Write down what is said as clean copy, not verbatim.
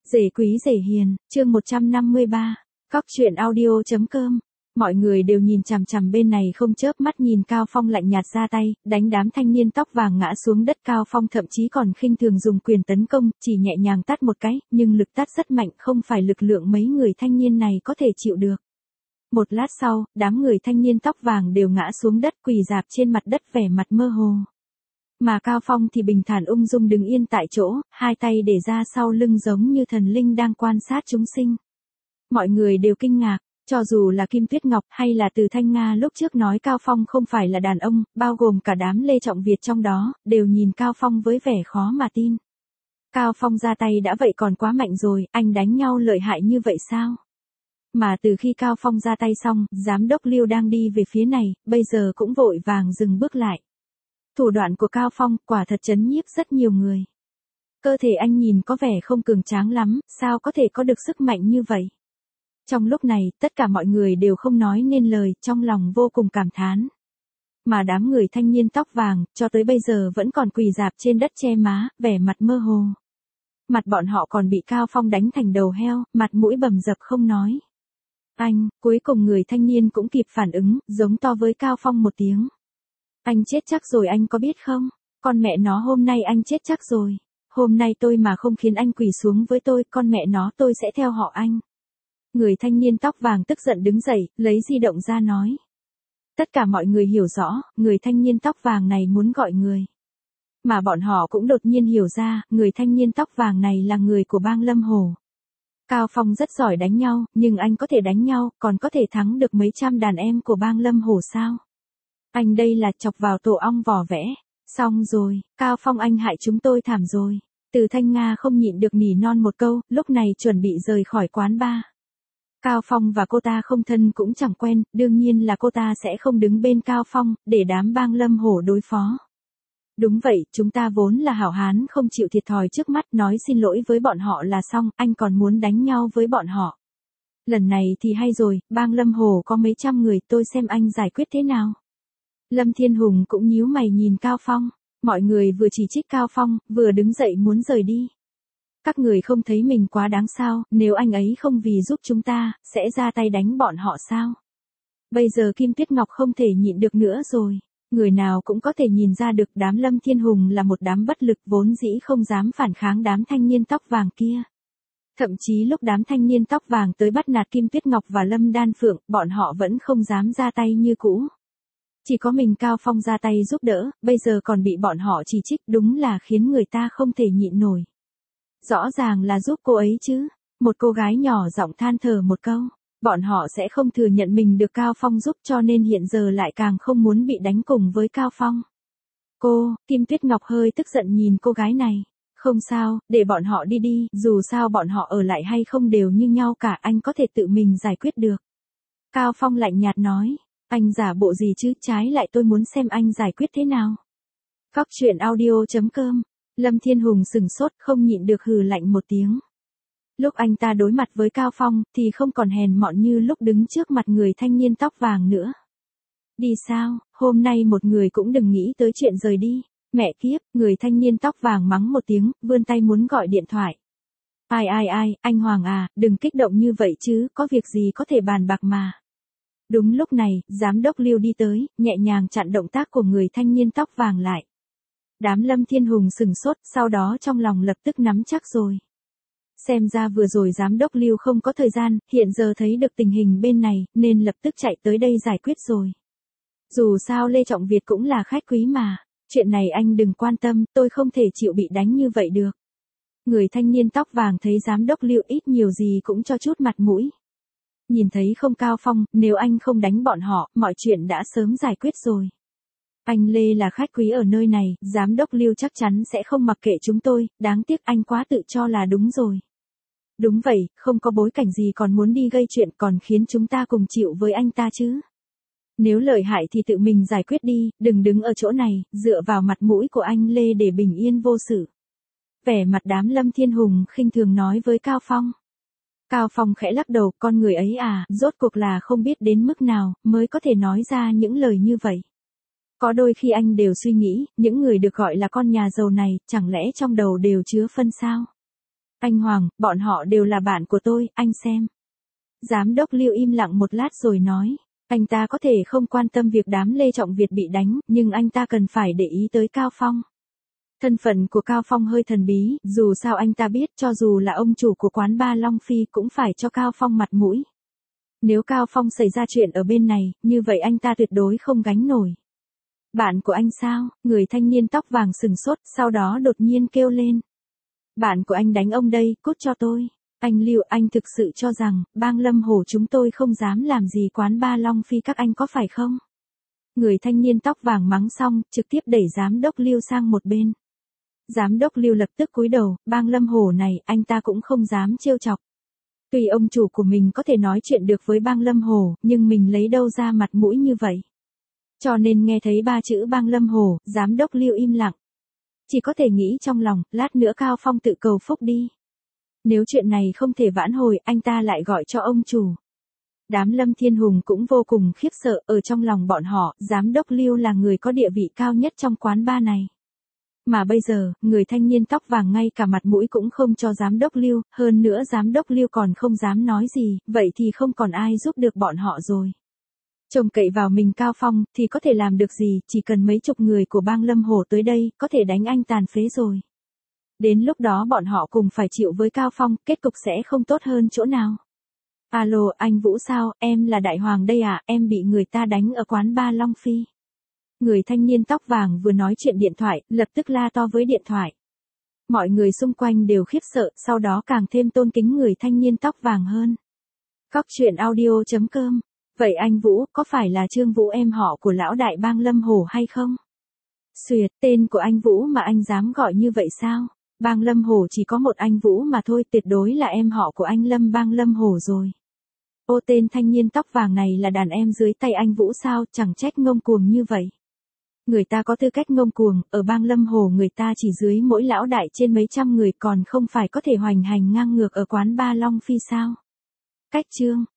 Rể quý rể hiền, chương 153, Cóc truyện audio.com. Mọi người đều nhìn chằm chằm bên này không chớp mắt nhìn Cao Phong lạnh nhạt ra tay, đánh đám thanh niên tóc vàng ngã xuống đất. Cao Phong thậm chí còn khinh thường dùng quyền tấn công, chỉ nhẹ nhàng tát một cái, nhưng lực tát rất mạnh, không phải lực lượng mấy người thanh niên này có thể chịu được. Một lát sau, đám người thanh niên tóc vàng đều ngã xuống đất quỳ rạp trên mặt đất vẻ mặt mơ hồ. Mà Cao Phong thì bình thản ung dung đứng yên tại chỗ, hai tay để ra sau lưng giống như thần linh đang quan sát chúng sinh. Mọi người đều kinh ngạc, cho dù là Kim Tuyết Ngọc hay là Từ Thanh Nga lúc trước nói Cao Phong không phải là đàn ông, bao gồm cả đám Lê Trọng Việt trong đó, đều nhìn Cao Phong với vẻ khó mà tin. Cao Phong ra tay đã vậy còn quá mạnh rồi, anh đánh nhau lợi hại như vậy sao? Mà từ khi Cao Phong ra tay xong, giám đốc Lưu đang đi về phía này, bây giờ cũng vội vàng dừng bước lại. Thủ đoạn của Cao Phong quả thật chấn nhiếp rất nhiều người. Cơ thể anh nhìn có vẻ không cường tráng lắm, sao có thể có được sức mạnh như vậy? Trong lúc này, tất cả mọi người đều không nói nên lời, trong lòng vô cùng cảm thán. Mà đám người thanh niên tóc vàng, cho tới bây giờ vẫn còn quỳ rạp trên đất che má, vẻ mặt mơ hồ. Mặt bọn họ còn bị Cao Phong đánh thành đầu heo, mặt mũi bầm dập không nói. Anh, cuối cùng người thanh niên cũng kịp phản ứng, giống to với Cao Phong một tiếng. Anh chết chắc rồi, anh có biết không? Con mẹ nó, hôm nay anh chết chắc rồi. Hôm nay tôi mà không khiến anh quỳ xuống với tôi, con mẹ nó tôi sẽ theo họ anh. Người thanh niên tóc vàng tức giận đứng dậy, lấy di động ra nói. Tất cả mọi người hiểu rõ, người thanh niên tóc vàng này muốn gọi người. Mà bọn họ cũng đột nhiên hiểu ra, người thanh niên tóc vàng này là người của bang Lâm Hồ. Cao Phong rất giỏi đánh nhau, nhưng anh có thể đánh nhau, còn có thể thắng được mấy trăm đàn em của bang Lâm Hồ sao? Anh đây là chọc vào tổ ong vỏ vẽ. Xong rồi, Cao Phong anh hại chúng tôi thảm rồi. Từ Thanh Nga không nhịn được nỉ non một câu, lúc này chuẩn bị rời khỏi quán bar. Cao Phong và cô ta không thân cũng chẳng quen, đương nhiên là cô ta sẽ không đứng bên Cao Phong, để đám bang Lâm Hổ đối phó. Đúng vậy, chúng ta vốn là hảo hán không chịu thiệt thòi trước mắt, nói xin lỗi với bọn họ là xong, anh còn muốn đánh nhau với bọn họ. Lần này thì hay rồi, bang Lâm Hồ có mấy trăm người, tôi xem anh giải quyết thế nào. Lâm Thiên Hùng cũng nhíu mày nhìn Cao Phong, mọi người vừa chỉ trích Cao Phong, vừa đứng dậy muốn rời đi. Các người không thấy mình quá đáng sao, nếu anh ấy không vì giúp chúng ta, sẽ ra tay đánh bọn họ sao? Bây giờ Kim Tuyết Ngọc không thể nhịn được nữa rồi. Người nào cũng có thể nhìn ra được đám Lâm Thiên Hùng là một đám bất lực vốn dĩ không dám phản kháng đám thanh niên tóc vàng kia. Thậm chí lúc đám thanh niên tóc vàng tới bắt nạt Kim Tuyết Ngọc và Lâm Đan Phượng, bọn họ vẫn không dám ra tay như cũ. Chỉ có mình Cao Phong ra tay giúp đỡ, bây giờ còn bị bọn họ chỉ trích, đúng là khiến người ta không thể nhịn nổi. Rõ ràng là giúp cô ấy chứ. Một cô gái nhỏ giọng than thở một câu. Bọn họ sẽ không thừa nhận mình được Cao Phong giúp, cho nên hiện giờ lại càng không muốn bị đánh cùng với Cao Phong. Kim Tuyết Ngọc hơi tức giận nhìn cô gái này. Không sao, để bọn họ đi đi, dù sao bọn họ ở lại hay không đều như nhau cả, anh có thể tự mình giải quyết được. Cao Phong lạnh nhạt nói, anh giả bộ gì chứ, trái lại tôi muốn xem anh giải quyết thế nào. Cóc truyện audio.com. Lâm Thiên Hùng sừng sốt, không nhịn được hừ lạnh một tiếng. Lúc anh ta đối mặt với Cao Phong, thì không còn hèn mọn như lúc đứng trước mặt người thanh niên tóc vàng nữa. Đi sao, hôm nay một người cũng đừng nghĩ tới chuyện rời đi. Mẹ kiếp, người thanh niên tóc vàng mắng một tiếng, vươn tay muốn gọi điện thoại. Ai, anh Hoàng à, đừng kích động như vậy chứ, có việc gì có thể bàn bạc mà. Đúng lúc này, giám đốc Lưu đi tới, nhẹ nhàng chặn động tác của người thanh niên tóc vàng lại. Đám Lâm Thiên Hùng sừng sốt, sau đó trong lòng lập tức nắm chắc rồi. Xem ra vừa rồi giám đốc Lưu không có thời gian, hiện giờ thấy được tình hình bên này, nên lập tức chạy tới đây giải quyết rồi. Dù sao Lê Trọng Việt cũng là khách quý mà, chuyện này anh đừng quan tâm, tôi không thể chịu bị đánh như vậy được. Người thanh niên tóc vàng thấy giám đốc Lưu ít nhiều gì cũng cho chút mặt mũi. Nhìn thấy không Cao Phong, nếu anh không đánh bọn họ, mọi chuyện đã sớm giải quyết rồi. Anh Lê là khách quý ở nơi này, giám đốc Lưu chắc chắn sẽ không mặc kệ chúng tôi, đáng tiếc anh quá tự cho là đúng rồi. Đúng vậy, không có bối cảnh gì còn muốn đi gây chuyện, còn khiến chúng ta cùng chịu với anh ta chứ. Nếu lợi hại thì tự mình giải quyết đi, đừng đứng ở chỗ này, dựa vào mặt mũi của anh Lê để bình yên vô sự. Vẻ mặt đám Lâm Thiên Hùng khinh thường nói với Cao Phong. Cao Phong khẽ lắc đầu, con người ấy à, rốt cuộc là không biết đến mức nào, mới có thể nói ra những lời như vậy. Có đôi khi anh đều suy nghĩ, những người được gọi là con nhà giàu này, chẳng lẽ trong đầu đều chứa phân sao? Anh Hoàng, bọn họ đều là bạn của tôi, anh xem. Giám đốc Lưu im lặng một lát rồi nói. Anh ta có thể không quan tâm việc đám Lê Trọng Việt bị đánh, nhưng anh ta cần phải để ý tới Cao Phong. Thân phận của Cao Phong hơi thần bí, dù sao anh ta biết cho dù là ông chủ của quán bar Long Phi cũng phải cho Cao Phong mặt mũi. Nếu Cao Phong xảy ra chuyện ở bên này, như vậy anh ta tuyệt đối không gánh nổi. Bạn của anh sao? Người thanh niên tóc vàng sừng sốt, sau đó đột nhiên kêu lên. Bạn của anh đánh ông đây, cút cho tôi. Anh Lưu, anh thực sự cho rằng, bang Lâm Hồ chúng tôi không dám làm gì quán bar Long Phi các anh có phải không? Người thanh niên tóc vàng mắng xong, trực tiếp đẩy giám đốc Lưu sang một bên. Giám đốc Lưu lập tức cúi đầu, bang Lâm Hồ này, anh ta cũng không dám trêu chọc. Tuy ông chủ của mình có thể nói chuyện được với bang Lâm Hồ, nhưng mình lấy đâu ra mặt mũi như vậy. Cho nên nghe thấy ba chữ bang Lâm Hồ, giám đốc Lưu im lặng. Chỉ có thể nghĩ trong lòng, lát nữa Cao Phong tự cầu phúc đi. Nếu chuyện này không thể vãn hồi, anh ta lại gọi cho ông chủ. Đám Lâm Thiên Hùng cũng vô cùng khiếp sợ, ở trong lòng bọn họ, giám đốc Lưu là người có địa vị cao nhất trong quán bar này. Mà bây giờ, người thanh niên tóc vàng ngay cả mặt mũi cũng không cho giám đốc Lưu, hơn nữa giám đốc Lưu còn không dám nói gì, vậy thì không còn ai giúp được bọn họ rồi. Trông cậy vào mình Cao Phong, thì có thể làm được gì, chỉ cần mấy chục người của bang Lâm Hồ tới đây, có thể đánh anh tàn phế rồi. Đến lúc đó bọn họ cùng phải chịu với Cao Phong, kết cục sẽ không tốt hơn chỗ nào. Alo, anh Vũ sao, em là Đại Hoàng đây à, em bị người ta đánh ở quán bar Long Phi. Người thanh niên tóc vàng vừa nói chuyện điện thoại, lập tức la to với điện thoại. Mọi người xung quanh đều khiếp sợ, sau đó càng thêm tôn kính người thanh niên tóc vàng hơn. Cóc truyện audio.com. Vậy anh Vũ, có phải là Trương Vũ em họ của lão đại bang Lâm Hồ hay không? Xuyệt, tên của anh Vũ mà anh dám gọi như vậy sao? Bang Lâm Hồ chỉ có một anh Vũ mà thôi, tuyệt đối là em họ của anh Lâm bang Lâm Hồ rồi. Ô, tên thanh niên tóc vàng này là đàn em dưới tay anh Vũ sao, chẳng trách ngông cuồng như vậy. Người ta có tư cách ngông cuồng, ở bang Lâm Hồ người ta chỉ dưới mỗi lão đại trên mấy trăm người còn không phải có thể hoành hành ngang ngược ở quán bar Long Phi sao? Cách chương.